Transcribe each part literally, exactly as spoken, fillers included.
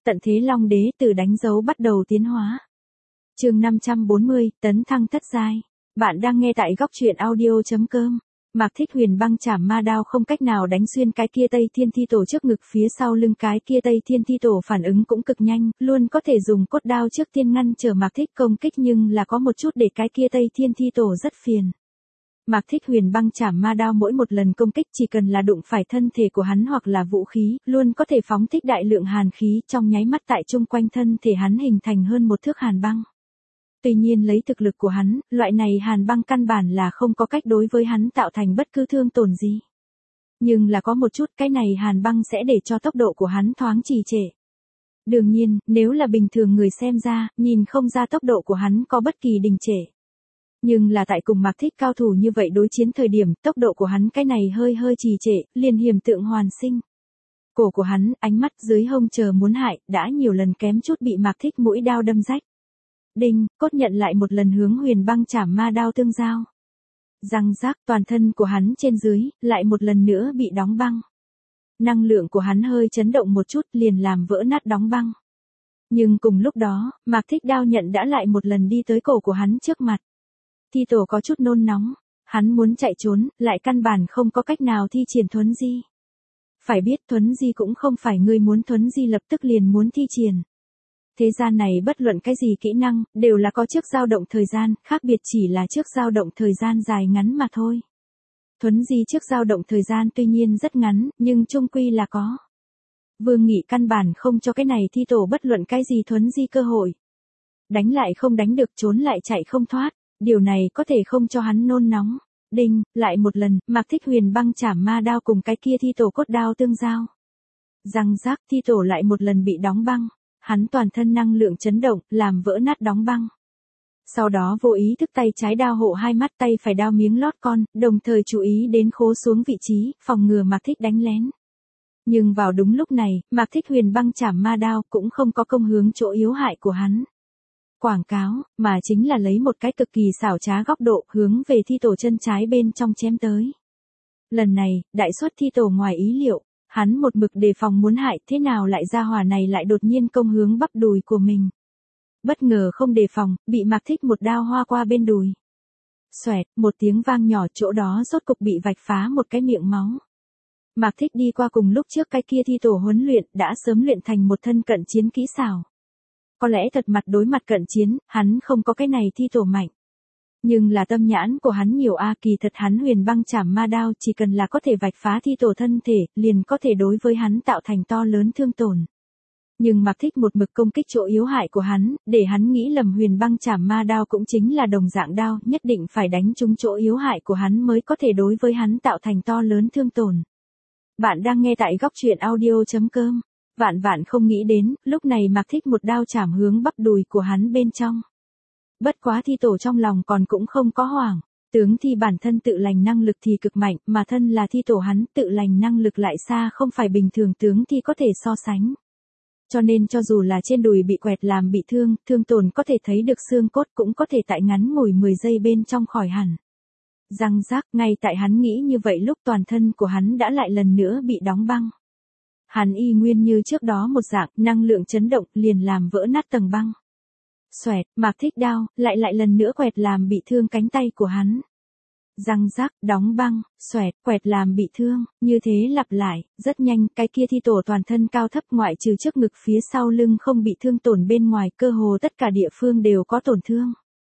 Tận thế Long Đế từ đánh dấu bắt đầu tiến hóa. Chương năm trăm bốn mươi, tấn thăng thất giai. Bạn đang nghe tại góc truyện audio chấm com. Mạc Thích Huyền băng chảm ma đao không cách nào đánh xuyên cái kia Tây Thiên Thi Tổ trước ngực, phía sau lưng cái kia Tây Thiên Thi Tổ phản ứng cũng cực nhanh, luôn có thể dùng cốt đao trước tiên ngăn trở Mạc Thích công kích, nhưng là có một chút để cái kia Tây Thiên Thi Tổ rất phiền. Mạc Thích Huyền băng chảm ma đao mỗi một lần công kích chỉ cần là đụng phải thân thể của hắn hoặc là vũ khí, luôn có thể phóng thích đại lượng hàn khí, trong nháy mắt tại chung quanh thân thể hắn hình thành hơn một thước hàn băng. Tuy nhiên lấy thực lực của hắn, loại này hàn băng căn bản là không có cách đối với hắn tạo thành bất cứ thương tổn gì. Nhưng là có một chút, cái này hàn băng sẽ để cho tốc độ của hắn thoáng trì trệ. Đương nhiên, nếu là bình thường người xem ra, nhìn không ra tốc độ của hắn có bất kỳ đình trệ. Nhưng là tại cùng Mạc Thích cao thủ như vậy đối chiến thời điểm, tốc độ của hắn cái này hơi hơi trì trệ, liền hiểm tượng hoàn sinh. Cổ của hắn, ánh mắt dưới hông chờ muốn hại, đã nhiều lần kém chút bị Mạc Thích mũi đao đâm rách. Đinh, cốt nhận lại một lần hướng huyền băng chảm ma đao tương giao. Răng rác, toàn thân của hắn trên dưới, lại một lần nữa bị đóng băng. Năng lượng của hắn hơi chấn động một chút, liền làm vỡ nát đóng băng. Nhưng cùng lúc đó, Mạc Thích đao nhận đã lại một lần đi tới cổ của hắn trước mặt. Thi Tổ có chút nôn nóng, hắn muốn chạy trốn, lại căn bản không có cách nào thi triển thuấn di. Phải biết thuấn di cũng không phải người muốn thuấn di lập tức liền muốn thi triển. Thế gian này bất luận cái gì kỹ năng, đều là có trước dao động thời gian, khác biệt chỉ là trước dao động thời gian dài ngắn mà thôi. Thuấn di trước dao động thời gian tuy nhiên rất ngắn, nhưng chung quy là có. Vương Nghị căn bản không cho cái này Thi Tổ bất luận cái gì thuấn di cơ hội. Đánh lại không đánh được, trốn lại chạy không thoát, điều này có thể không cho hắn nôn nóng. Đinh, lại một lần, Mạc Thích Huyền băng chảm ma đao cùng cái kia Thi Tổ cốt đao tương giao. Răng rác, Thi Tổ lại một lần bị đóng băng. Hắn toàn thân năng lượng chấn động, làm vỡ nát đóng băng. Sau đó vô ý thức tay trái đao hộ hai mắt, tay phải đao miếng lót con, đồng thời chú ý đến khố xuống vị trí, phòng ngừa Mạc Thích đánh lén. Nhưng vào đúng lúc này, Mạc Thích Huyền băng chảm ma đao cũng không có công hướng chỗ yếu hại của hắn. Quảng cáo, mà chính là lấy một cái cực kỳ xảo trá góc độ hướng về Thi Tổ chân trái bên trong chém tới. Lần này, đại suất Thi Tổ ngoài ý liệu. Hắn một mực đề phòng muốn hại, thế nào lại ra hỏa này lại đột nhiên công hướng bắp đùi của mình. Bất ngờ không đề phòng, bị Mạc Thích một đao hoa qua bên đùi. Xoẹt, một tiếng vang nhỏ, chỗ đó rốt cục bị vạch phá một cái miệng máu. Mạc Thích đi qua cùng lúc trước cái kia Thi Tổ huấn luyện, đã sớm luyện thành một thân cận chiến kỹ xảo. Có lẽ thật mặt đối mặt cận chiến, hắn không có cái này Thi Tổ mạnh. Nhưng là tâm nhãn của hắn nhiều a, kỳ thật hắn huyền băng chảm ma đao chỉ cần là có thể vạch phá Thi Tổ thân thể, liền có thể đối với hắn tạo thành to lớn thương tổn. Nhưng Mạc Thích một mực công kích chỗ yếu hại của hắn, để hắn nghĩ lầm huyền băng chảm ma đao cũng chính là đồng dạng đao, nhất định phải đánh trúng chỗ yếu hại của hắn mới có thể đối với hắn tạo thành to lớn thương tổn. Bạn đang nghe tại góc truyện audio chấm com. Vạn vạn không nghĩ đến, lúc này Mạc Thích một đao chảm hướng bắp đùi của hắn bên trong. Bất quá Thi Tổ trong lòng còn cũng không có hoảng, tướng Thi bản thân tự lành năng lực thì cực mạnh, mà thân là Thi Tổ hắn tự lành năng lực lại xa không phải bình thường tướng Thi có thể so sánh. Cho nên cho dù là trên đùi bị quẹt làm bị thương, thương tổn có thể thấy được xương cốt cũng có thể tại ngắn ngủi mười giây bên trong khỏi hẳn. Răng rác, ngay tại hắn nghĩ như vậy lúc toàn thân của hắn đã lại lần nữa bị đóng băng. Hắn y nguyên như trước đó một dạng, năng lượng chấn động liền làm vỡ nát tầng băng. Xoẹt, Mạc Thích đao, lại lại lần nữa quẹt làm bị thương cánh tay của hắn. Răng rác, đóng băng, xoẹt, quẹt làm bị thương, như thế lặp lại, rất nhanh, cái kia Thi Tổ toàn thân cao thấp ngoại trừ trước ngực phía sau lưng không bị thương tổn bên ngoài, cơ hồ tất cả địa phương đều có tổn thương.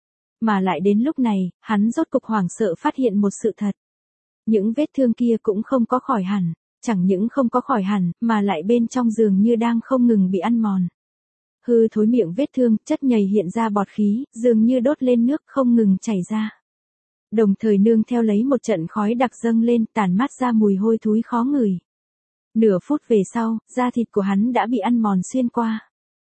Mà lại đến lúc này, hắn rốt cục hoảng sợ phát hiện một sự thật. Những vết thương kia cũng không có khỏi hẳn, chẳng những không có khỏi hẳn, mà lại bên trong dường như đang không ngừng bị ăn mòn. Hư thối miệng vết thương, chất nhầy hiện ra bọt khí, dường như đốt lên nước không ngừng chảy ra. Đồng thời nương theo lấy một trận khói đặc dâng lên, tản mát ra mùi hôi thối khó ngửi. Nửa phút về sau, da thịt của hắn đã bị ăn mòn xuyên qua.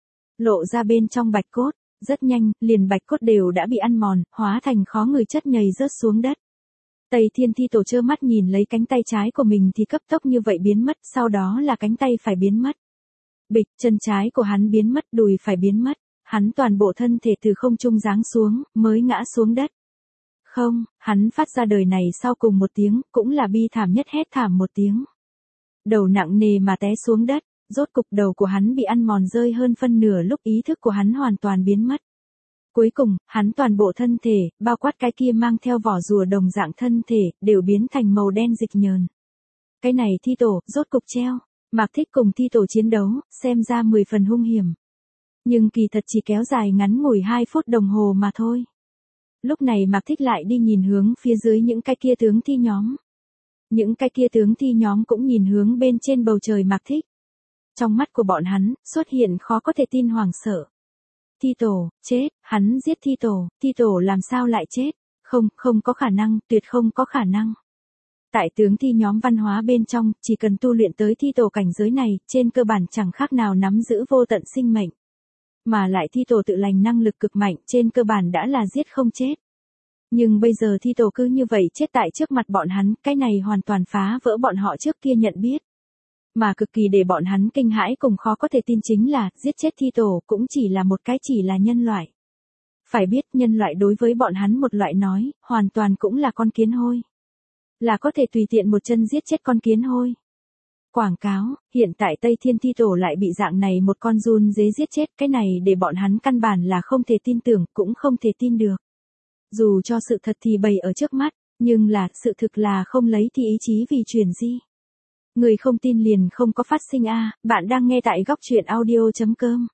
Lộ ra bên trong bạch cốt, rất nhanh, liền bạch cốt đều đã bị ăn mòn, hóa thành khó ngửi chất nhầy rớt xuống đất. Tây Thiên Thi Tổ trơ mắt nhìn lấy cánh tay trái của mình thì cấp tốc như vậy biến mất, sau đó là cánh tay phải biến mất. Bịch, chân trái của hắn biến mất, đùi phải biến mất, hắn toàn bộ thân thể từ không trung giáng xuống, mới ngã xuống đất. Không, hắn phát ra đời này sau cùng một tiếng, cũng là bi thảm nhất hét thảm một tiếng. Đầu nặng nề mà té xuống đất, Rốt cục đầu của hắn bị ăn mòn rơi hơn phân nửa lúc ý thức của hắn hoàn toàn biến mất. Cuối cùng, hắn toàn bộ thân thể, bao quát cái kia mang theo vỏ rùa đồng dạng thân thể, đều biến thành màu đen dịch nhờn. Cái này thi tổ, rốt cục treo. Mạc Thích cùng thi tổ chiến đấu, xem ra mười phần hung hiểm. Nhưng kỳ thật chỉ kéo dài ngắn ngủi hai phút đồng hồ mà thôi. Lúc này Mạc Thích lại đi nhìn hướng phía dưới những cái kia tướng thi nhóm. Những cái kia tướng thi nhóm cũng nhìn hướng bên trên bầu trời Mạc Thích. Trong mắt của bọn hắn, xuất hiện khó có thể tin hoảng sợ. Thi tổ, chết, hắn giết thi tổ, thi tổ làm sao lại chết? Không, không có khả năng, tuyệt không có khả năng. Tại tướng thi nhóm văn hóa bên trong, chỉ cần tu luyện tới thi tổ cảnh giới này, trên cơ bản chẳng khác nào nắm giữ vô tận sinh mệnh. Mà lại thi tổ tự lành năng lực cực mạnh, trên cơ bản đã là giết không chết. Nhưng bây giờ thi tổ cứ như vậy chết tại trước mặt bọn hắn, cái này hoàn toàn phá vỡ bọn họ trước kia nhận biết. Mà cực kỳ để bọn hắn kinh hãi cùng khó có thể tin chính là, giết chết thi tổ cũng chỉ là một cái chỉ là nhân loại. Phải biết nhân loại đối với bọn hắn một loại nói, hoàn toàn cũng là con kiến hôi. Là có thể tùy tiện một chân giết chết con kiến hôi. Quảng cáo, hiện tại Tây Thiên thi tổ lại bị dạng này một con run dế giết chết, cái này để bọn hắn căn bản là không thể tin tưởng, cũng không thể tin được. Dù cho sự thật thì bày ở trước mắt, nhưng là, sự thực là không lấy thì ý chí vì chuyển di. Người không tin liền không có phát sinh a, bạn đang nghe tại góc truyện audio chấm com.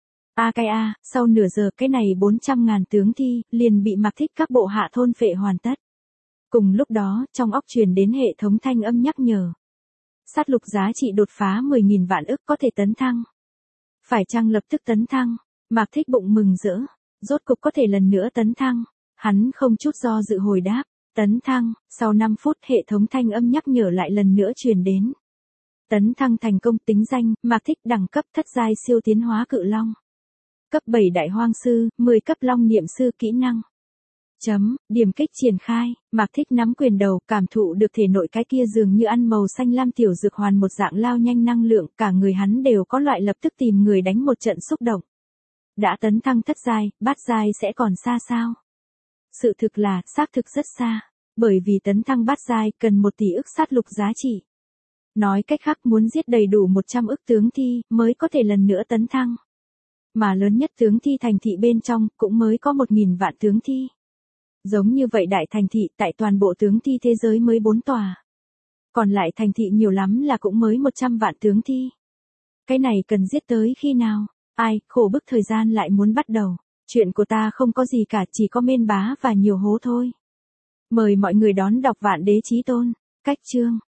A cái a, sau nửa giờ cái này bốn trăm ngàn tướng thi, liền bị Mạc Thích các bộ hạ thôn phệ hoàn tất. Cùng lúc đó, trong óc truyền đến hệ thống thanh âm nhắc nhở. Sát lục giá trị đột phá mười nghìn vạn ức có thể tấn thăng. Phải chăng lập tức tấn thăng? Mạc Thích bụng mừng rỡ, rốt cục có thể lần nữa tấn thăng. Hắn không chút do dự hồi đáp, tấn thăng, sau năm phút hệ thống thanh âm nhắc nhở lại lần nữa truyền đến. Tấn thăng thành công, tính danh, Mạc Thích, đẳng cấp thất giai siêu tiến hóa cự long. Cấp bảy đại hoang sư, mười cấp long niệm sư kỹ năng. Chấm, điểm kích triển khai, Mạc Thích nắm quyền đầu, cảm thụ được thể nội cái kia dường như ăn màu xanh lam tiểu dược hoàn một dạng lao nhanh năng lượng, cả người hắn đều có loại lập tức tìm người đánh một trận xúc động. Đã tấn thăng thất giai, bát giai sẽ còn xa sao? Sự thực là, xác thực rất xa, bởi vì tấn thăng bát giai cần một tỷ ức sát lục giá trị. Nói cách khác muốn giết đầy đủ một trăm ức tướng thi, mới có thể lần nữa tấn thăng. Mà lớn nhất tướng thi thành thị bên trong, cũng mới có một nghìn vạn tướng thi. Giống như vậy đại thành thị, tại toàn bộ tướng thi thế giới mới bốn tòa. Còn lại thành thị nhiều lắm là cũng mới một trăm vạn tướng thi. Cái này cần giết tới khi nào? Ai, khổ bức thời gian lại muốn bắt đầu. Chuyện của ta không có gì cả, chỉ có mên bá và nhiều hố thôi. Mời mọi người đón đọc Vạn Đế Chí Tôn. Cách chương.